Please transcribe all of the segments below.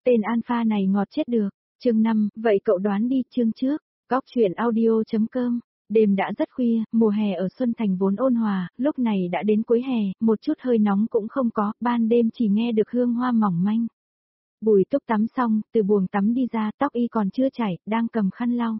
Tên alpha này ngọt chết được. Chương 5, vậy cậu đoán đi chương trước. Góc truyện audio.com. Đêm đã rất khuya, mùa hè ở Xuân Thành vốn ôn hòa, lúc này đã đến cuối hè, một chút hơi nóng cũng không có, ban đêm chỉ nghe được hương hoa mỏng manh. Bùi Túc tắm xong, từ buồng tắm đi ra, tóc y còn chưa chảy, đang cầm khăn lau.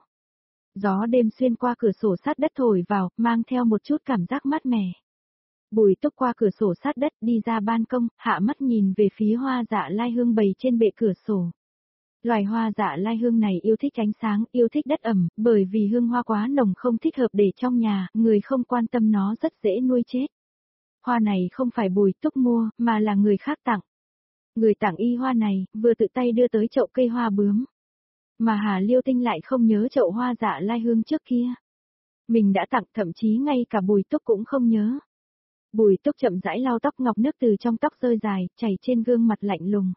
Gió đêm xuyên qua cửa sổ sát đất thổi vào, mang theo một chút cảm giác mát mẻ. Bùi Túc qua cửa sổ sát đất đi ra ban công, hạ mắt nhìn về phía hoa dạ lai hương bày trên bệ cửa sổ. Loài hoa dạ lai hương này yêu thích ánh sáng, yêu thích đất ẩm, bởi vì hương hoa quá nồng không thích hợp để trong nhà, người không quan tâm nó rất dễ nuôi chết. Hoa này không phải Bùi Túc mua, mà là người khác tặng. Người tặng y hoa này, vừa tự tay đưa tới chậu cây hoa bướm. Mà Hà Liêu Tinh lại không nhớ chậu hoa dạ lai hương trước kia. Mình đã tặng, thậm chí ngay cả Bùi Túc cũng không nhớ. Bùi Túc chậm rãi lau tóc, ngọc nước từ trong tóc rơi dài, chảy trên gương mặt lạnh lùng.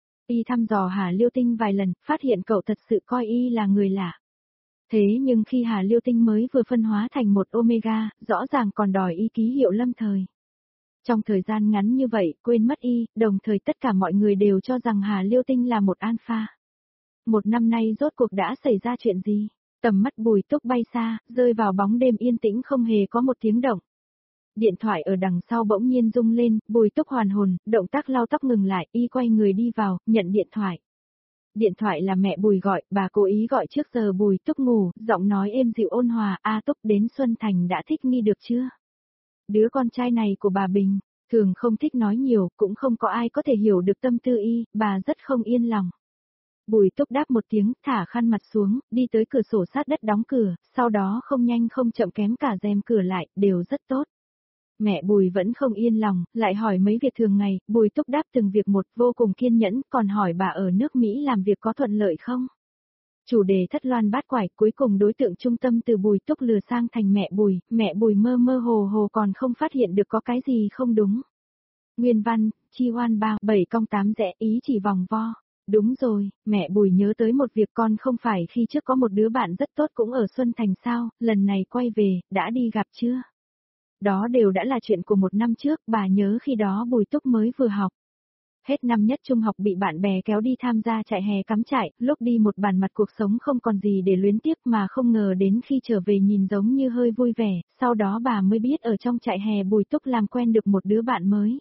Y thăm dò Hà Liêu Tinh vài lần, phát hiện cậu thật sự coi y là người lạ. Thế nhưng khi Hà Liêu Tinh mới vừa phân hóa thành một Omega, rõ ràng còn đòi y ký hiệu lâm thời. Trong thời gian ngắn như vậy, quên mất y, đồng thời tất cả mọi người đều cho rằng Hà Liêu Tinh là một alpha. Một năm nay rốt cuộc đã xảy ra chuyện gì? Tầm mắt Bùi Túc bay xa, rơi vào bóng đêm yên tĩnh không hề có một tiếng động. Điện thoại ở đằng sau bỗng nhiên rung lên, Bùi Túc hoàn hồn, động tác lau tóc ngừng lại, y quay người đi vào, nhận điện thoại. Điện thoại là mẹ Bùi gọi, bà cố ý gọi trước giờ Bùi Túc ngủ, giọng nói êm dịu ôn hòa, "A Túc, đến Xuân Thành đã thích nghi được chưa? Đứa con trai này của bà Bình, thường không thích nói nhiều, cũng không có ai có thể hiểu được tâm tư y, bà rất không yên lòng." Bùi Túc đáp một tiếng, thả khăn mặt xuống, đi tới cửa sổ sát đất đóng cửa, sau đó không nhanh không chậm kém cả rèm cửa lại, đều rất tốt. Mẹ Bùi vẫn không yên lòng, lại hỏi mấy việc thường ngày, Bùi Túc đáp từng việc một, vô cùng kiên nhẫn, còn hỏi bà ở nước Mỹ làm việc có thuận lợi không? Chủ đề thất loan bát quải, cuối cùng đối tượng trung tâm từ Bùi Túc lừa sang thành mẹ Bùi mơ mơ hồ hồ còn không phát hiện được có cái gì không đúng. Nguyên văn, chi hoan bao, 7 cong 8 rẽ, ý chỉ vòng vo. Đúng rồi, mẹ Bùi nhớ tới một việc, con không phải khi trước có một đứa bạn rất tốt cũng ở Xuân Thành sao, lần này quay về, đã đi gặp chưa? Đó đều đã là chuyện của một năm trước, bà nhớ khi đó Bùi Túc mới vừa học. Hết năm nhất trung học bị bạn bè kéo đi tham gia trại hè cắm trại, lúc đi một bản mặt cuộc sống không còn gì để luyến tiếc, mà không ngờ đến khi trở về nhìn giống như hơi vui vẻ, sau đó bà mới biết ở trong trại hè Bùi Túc làm quen được một đứa bạn mới.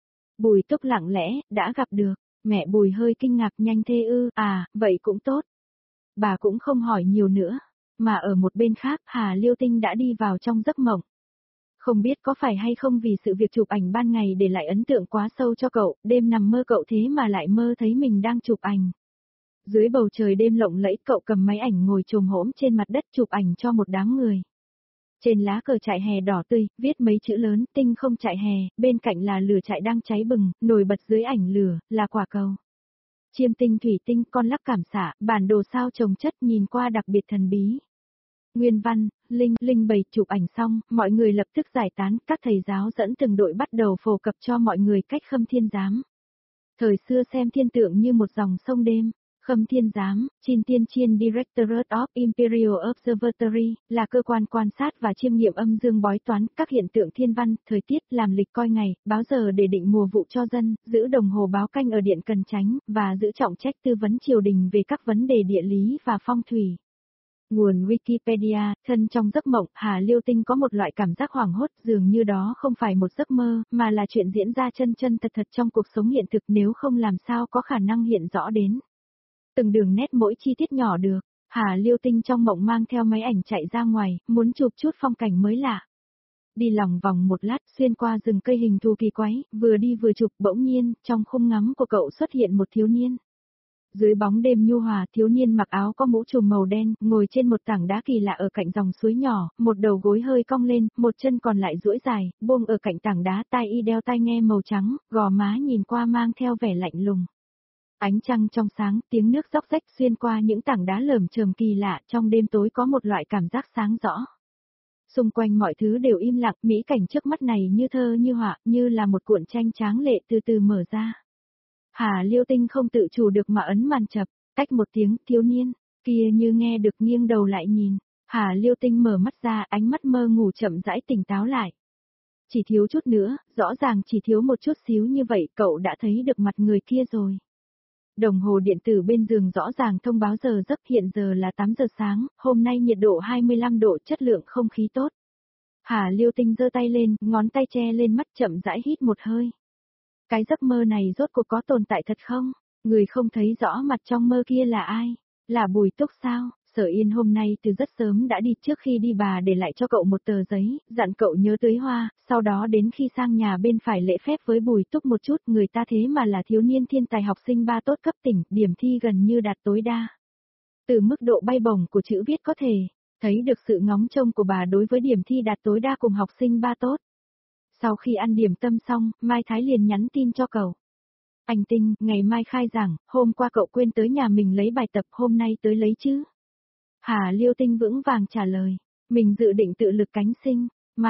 Bùi Túc lặng lẽ, đã gặp được, mẹ Bùi hơi kinh ngạc, nhanh thế ư, à, vậy cũng tốt. Bà cũng không hỏi nhiều nữa, mà ở một bên khác Hà Liêu Tinh đã đi vào trong giấc mộng. Không biết có phải hay không vì sự việc chụp ảnh ban ngày để lại ấn tượng quá sâu cho cậu, đêm nằm mơ cậu thế mà lại mơ thấy mình đang chụp ảnh. Dưới bầu trời đêm lộng lẫy, cậu cầm máy ảnh ngồi chồm hổm trên mặt đất chụp ảnh cho một đám người. Trên lá cờ trại hè đỏ tươi, viết mấy chữ lớn, tinh không trại hè, bên cạnh là lửa trại đang cháy bừng, nổi bật dưới ảnh lửa, là quả cầu. Chiêm tinh, thủy tinh, con lắc cảm xạ, bản đồ sao chồng chất nhìn qua đặc biệt thần bí. Nguyên văn, Linh bày chụp ảnh xong, mọi người lập tức giải tán, các thầy giáo dẫn từng đội bắt đầu phổ cập cho mọi người cách Khâm Thiên Giám. Thời xưa xem thiên tượng như một dòng sông đêm. Khâm Thiên Giám, Chin Tiên Chiên Directorate of Imperial Observatory, là cơ quan quan sát và chiêm nghiệm âm dương bói toán, các hiện tượng thiên văn, thời tiết, làm lịch coi ngày, báo giờ để định mùa vụ cho dân, giữ đồng hồ báo canh ở điện Cần Chánh, và giữ trọng trách tư vấn triều đình về các vấn đề địa lý và phong thủy. Nguồn Wikipedia, thân trong giấc mộng, Hà Liêu Tinh có một loại cảm giác hoảng hốt, dường như đó không phải một giấc mơ, mà là chuyện diễn ra chân chân thật thật trong cuộc sống hiện thực, nếu không làm sao có khả năng hiện rõ đến từng đường nét mỗi chi tiết nhỏ được. Hà Liêu Tinh trong mộng mang theo máy ảnh chạy ra ngoài, muốn chụp chút phong cảnh mới lạ. Đi lòng vòng một lát, xuyên qua rừng cây hình thù kỳ quái, vừa đi vừa chụp, bỗng nhiên, trong khung ngắm của cậu xuất hiện một thiếu niên. Dưới bóng đêm nhu hòa, thiếu niên mặc áo có mũ trùm màu đen, ngồi trên một tảng đá kỳ lạ ở cạnh dòng suối nhỏ, một đầu gối hơi cong lên, một chân còn lại duỗi dài, buông ở cạnh tảng đá, tai y đeo tai nghe màu trắng, gò má nhìn qua mang theo vẻ lạnh lùng. Ánh trăng trong sáng, tiếng nước róc rách xuyên qua những tảng đá lởm chởm kỳ lạ, trong đêm tối có một loại cảm giác sáng rõ. Xung quanh mọi thứ đều im lặng, mỹ cảnh trước mắt này như thơ như họa, như là một cuộn tranh tráng lệ từ từ mở ra. Hà Liêu Tinh không tự chủ được mà ấn màn chập, tách một tiếng, thiếu niên kia như nghe được nghiêng đầu lại nhìn. Hà Liêu Tinh mở mắt ra, ánh mắt mơ ngủ chậm rãi tỉnh táo lại. Chỉ thiếu chút nữa, rõ ràng chỉ thiếu một chút xíu như vậy, cậu đã thấy được mặt người kia rồi. Đồng hồ điện tử bên giường rõ ràng thông báo giờ giấc, hiện giờ là 8 giờ sáng, hôm nay nhiệt độ 25 độ, chất lượng không khí tốt. Hà Liêu Tinh giơ tay lên, ngón tay che lên mắt chậm rãi hít một hơi. Cái giấc mơ này rốt cuộc có tồn tại thật không? Người không thấy rõ mặt trong mơ kia là ai? Là Bùi Túc sao? Sở Yên hôm nay từ rất sớm đã đi, trước khi đi bà để lại cho cậu một tờ giấy, dặn cậu nhớ tưới hoa, sau đó đến khi sang nhà bên phải lễ phép với Bùi Túc một chút, người ta thế mà là thiếu niên thiên tài học sinh ba tốt cấp tỉnh, điểm thi gần như đạt tối đa. Từ mức độ bay bổng của chữ viết có thể thấy được sự ngóng trông của bà đối với điểm thi đạt tối đa cùng học sinh ba tốt. Sau khi ăn điểm tâm xong, Mai Thái liền nhắn tin cho cậu. Anh Tinh, ngày mai khai giảng, hôm qua cậu quên tới nhà mình lấy bài tập, hôm nay tới lấy chứ? Hà Liêu Tinh vững vàng trả lời, mình dự định tự lực cánh sinh.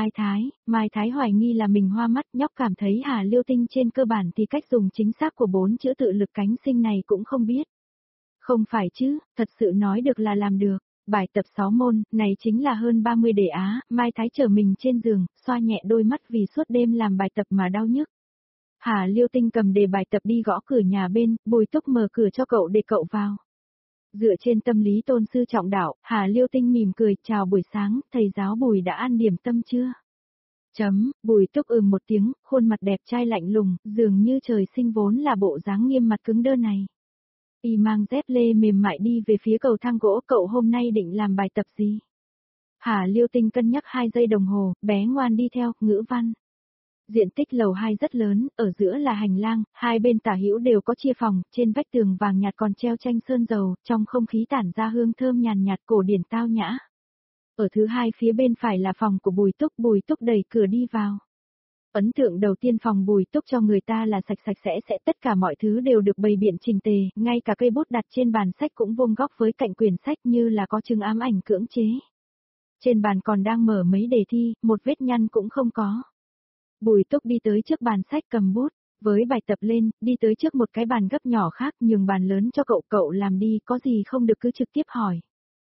Mai Thái hoài nghi là mình hoa mắt, nhóc cảm thấy Hà Liêu Tinh trên cơ bản thì cách dùng chính xác của 4 chữ tự lực cánh sinh này cũng không biết. Không phải chứ, thật sự nói được là làm được. Bài tập 6 môn, này chính là hơn 30 đề á, Mai Thái chở mình trên giường, xoa nhẹ đôi mắt vì suốt đêm làm bài tập mà đau nhức. Hà Liêu Tinh cầm đề bài tập đi gõ cửa nhà bên, Bùi Túc mở cửa cho cậu để cậu vào. Dựa trên tâm lý tôn sư trọng đạo, Hà Liêu Tinh mỉm cười, chào buổi sáng, thầy giáo Bùi đã ăn điểm tâm chưa? Bùi Túc một tiếng, khuôn mặt đẹp trai lạnh lùng, dường như trời sinh vốn là bộ dáng nghiêm mặt cứng đơ này. Y mang dép lê mềm mại đi về phía cầu thang gỗ, cậu hôm nay định làm bài tập gì? Hà Liêu Tinh cân nhắc 2 giây đồng hồ, bé ngoan đi theo, ngữ văn. Diện tích lầu 2 rất lớn, ở giữa là hành lang, hai bên tả hữu đều có chia phòng, trên vách tường vàng nhạt còn treo tranh sơn dầu, trong không khí tản ra hương thơm nhàn nhạt cổ điển tao nhã. Ở thứ hai phía bên phải là phòng của Bùi Túc đẩy cửa đi vào. Ấn tượng đầu tiên phòng Bùi Túc cho người ta là sạch sạch sẽ, tất cả mọi thứ đều được bày biện chỉnh tề, ngay cả cây bút đặt trên bàn sách cũng vuông góc với cạnh quyển sách như là có chứng ám ảnh cưỡng chế. Trên bàn còn đang mở mấy đề thi, một vết nhăn cũng không có. Bùi Túc đi tới trước bàn sách cầm bút, với bài tập lên, đi tới trước một cái bàn gấp nhỏ khác, nhường bàn lớn cho cậu làm đi, có gì không được cứ trực tiếp hỏi.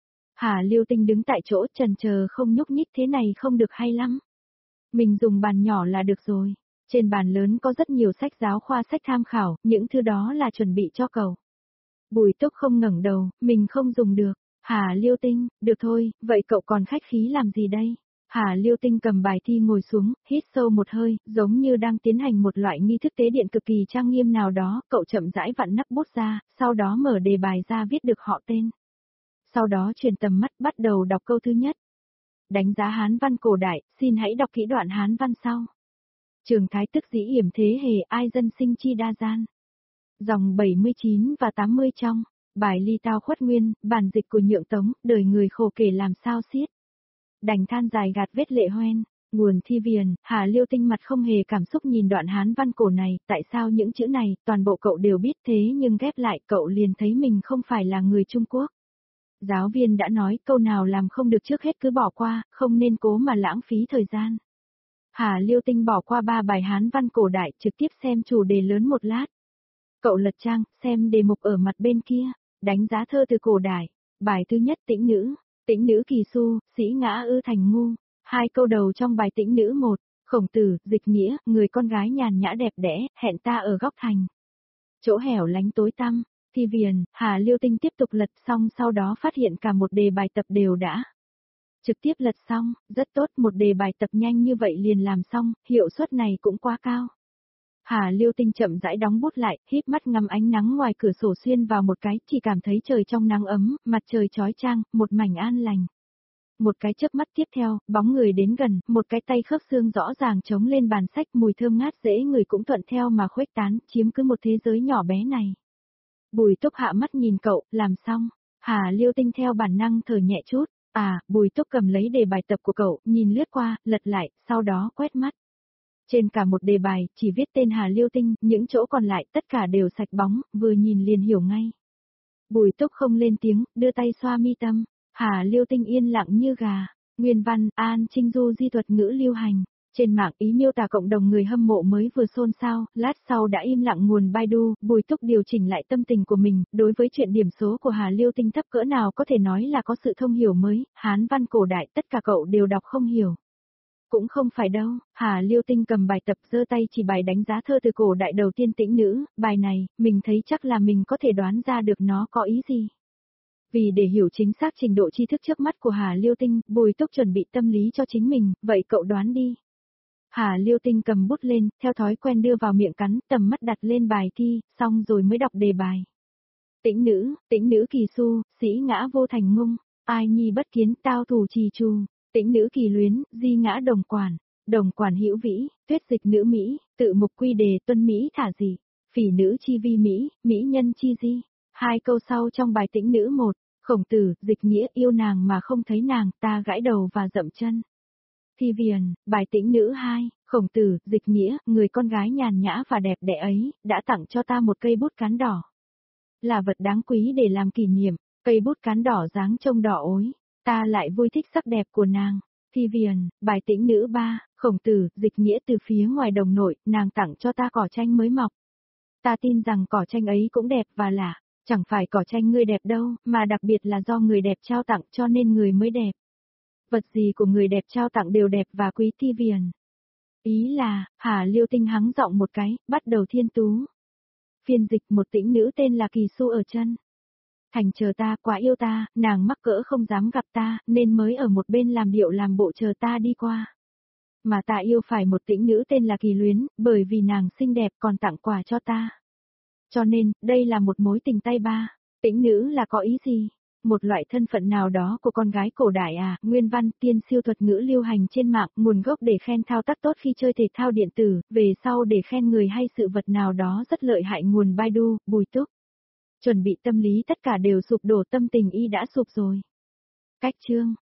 Hà Liêu Tinh đứng tại chỗ chần chờ không nhúc nhích, thế này không được hay lắm. Mình dùng bàn nhỏ là được rồi. Trên bàn lớn có rất nhiều sách giáo khoa, sách tham khảo, những thứ đó là chuẩn bị cho cậu. Bùi Túc không ngẩng đầu, mình không dùng được. Hà Liêu Tinh, được thôi, vậy cậu còn khách khí làm gì đây? Hà Liêu Tinh cầm bài thi ngồi xuống, hít sâu một hơi, giống như đang tiến hành một loại nghi thức tế điện cực kỳ trang nghiêm nào đó, cậu chậm rãi vặn nắp bút ra, sau đó mở đề bài ra viết được họ tên. Sau đó chuyển tầm mắt bắt đầu đọc câu thứ nhất. Đánh giá Hán văn cổ đại, xin hãy đọc kỹ đoạn Hán văn sau. Trường Thái tức dĩ yểm thế hề, ai dân sinh chi đa gian. Dòng 79 và 80 trong, bài ly tao khuất nguyên, bản dịch của Nhượng Tống, đời người khổ kể làm sao xiết. Đành than dài gạt vết lệ hoen, nguồn thi viền, Hà Liêu Tinh mặt không hề cảm xúc nhìn đoạn Hán văn cổ này, tại sao những chữ này, toàn bộ cậu đều biết thế nhưng ghép lại cậu liền thấy mình không phải là người Trung Quốc. Giáo viên đã nói câu nào làm không được trước hết cứ bỏ qua, không nên cố mà lãng phí thời gian. Hà Liêu Tinh bỏ qua 3 bài Hán văn cổ đại, trực tiếp xem chủ đề lớn một lát. Cậu lật trang, xem đề mục ở mặt bên kia, đánh giá thơ từ cổ đại. Bài thứ nhất Tĩnh nữ kỳ su, sĩ ngã ư thành ngu. 2 câu đầu trong bài Tĩnh nữ 1, Khổng Tử, dịch nghĩa, người con gái nhàn nhã đẹp đẽ, hẹn ta ở góc thành. Chỗ hẻo lánh tối tăm. Thi viền, Hà Liêu Tinh tiếp tục lật xong, sau đó phát hiện cả một đề bài tập đều đã trực tiếp lật xong, rất tốt, một đề bài tập nhanh như vậy liền làm xong, hiệu suất này cũng quá cao. Hà Liêu Tinh chậm rãi đóng bút lại, híp mắt ngắm ánh nắng ngoài cửa sổ xuyên vào một cái, chỉ cảm thấy trời trong nắng ấm, mặt trời chói chang, một mảnh an lành. Một cái chớp mắt tiếp theo, bóng người đến gần, một cái tay khớp xương rõ ràng chống lên bàn sách, mùi thơm ngát dễ người cũng thuận theo mà khuếch tán, chiếm cứ một thế giới nhỏ bé này. Bùi Túc hạ mắt nhìn cậu, làm xong. Hà Liêu Tinh theo bản năng thở nhẹ chút. Bùi Túc cầm lấy đề bài tập của cậu, nhìn lướt qua, lật lại, sau đó quét mắt. Trên cả một đề bài, chỉ viết tên Hà Liêu Tinh, những chỗ còn lại tất cả đều sạch bóng, vừa nhìn liền hiểu ngay. Bùi Túc không lên tiếng, đưa tay xoa mi tâm. Hà Liêu Tinh yên lặng như gà. Nguyên văn, An Trinh Du di thuật ngữ lưu hành. Trên mạng ý miêu tả cộng đồng người hâm mộ mới vừa xôn xao, lát sau đã im lặng nguồn Baidu, Bùi Túc điều chỉnh lại tâm tình của mình, đối với chuyện điểm số của Hà Liêu Tinh thấp cỡ nào có thể nói là có sự thông hiểu mới, Hán văn cổ đại tất cả cậu đều đọc không hiểu. Cũng không phải đâu, Hà Liêu Tinh cầm bài tập giơ tay chỉ bài đánh giá thơ từ cổ đại đầu tiên tĩnh nữ, bài này, mình thấy chắc là mình có thể đoán ra được nó có ý gì. Vì để hiểu chính xác trình độ tri thức trước mắt của Hà Liêu Tinh, Bùi Túc chuẩn bị tâm lý cho chính mình, vậy cậu đoán đi. Hà Liêu Tinh cầm bút lên, theo thói quen đưa vào miệng cắn, tầm mắt đặt lên bài thi, xong rồi mới đọc đề bài. Tĩnh nữ kỳ su, sĩ ngã vô thành ngung, ai nhi bất kiến tao thủ trì trù, tĩnh nữ kỳ luyến, di ngã đồng quản hữu vĩ, tuyết dịch nữ Mỹ, tự mục quy đề tuân Mỹ thả gì, phỉ nữ chi vi Mỹ, Mỹ nhân chi di. Hai câu sau trong bài tĩnh nữ 1, Khổng Tử, dịch nghĩa yêu nàng mà không thấy nàng, ta gãi đầu và dậm chân. Thi viền, bài tĩnh nữ 2, Khổng Tử, dịch nghĩa, người con gái nhàn nhã và đẹp đẽ ấy, đã tặng cho ta một cây bút cán đỏ. Là vật đáng quý để làm kỷ niệm, cây bút cán đỏ dáng trông đỏ ối, ta lại vui thích sắc đẹp của nàng. Thi viền, bài tĩnh nữ 3, Khổng Tử, dịch nghĩa từ phía ngoài đồng nội, nàng tặng cho ta cỏ tranh mới mọc. Ta tin rằng cỏ tranh ấy cũng đẹp và lạ, chẳng phải cỏ tranh ngươi đẹp đâu, mà đặc biệt là do người đẹp trao tặng cho nên người mới đẹp. Vật gì của người đẹp trao tặng đều đẹp và quý. Thi viền. Ý là, Hà Liêu Tinh hắng giọng một cái, bắt đầu thiên tú. Phiên dịch, một tĩnh nữ tên là Kỳ Su ở chân thành chờ ta, quá yêu ta, nàng mắc cỡ không dám gặp ta, nên mới ở một bên làm điệu làm bộ chờ ta đi qua. Mà ta yêu phải một tĩnh nữ tên là Kỳ Luyến, bởi vì nàng xinh đẹp còn tặng quà cho ta. Cho nên, đây là một mối tình tay ba. Tĩnh nữ là có ý gì? Một loại thân phận nào đó của con gái cổ đại à? Nguyên văn, tiên siêu thuật ngữ lưu hành trên mạng, nguồn gốc để khen thao tác tốt khi chơi thể thao điện tử, về sau để khen người hay sự vật nào đó rất lợi hại. Nguồn Baidu, Bùi Túc. Chuẩn bị tâm lý tất cả đều sụp đổ, tâm tình y đã sụp rồi. Cách chương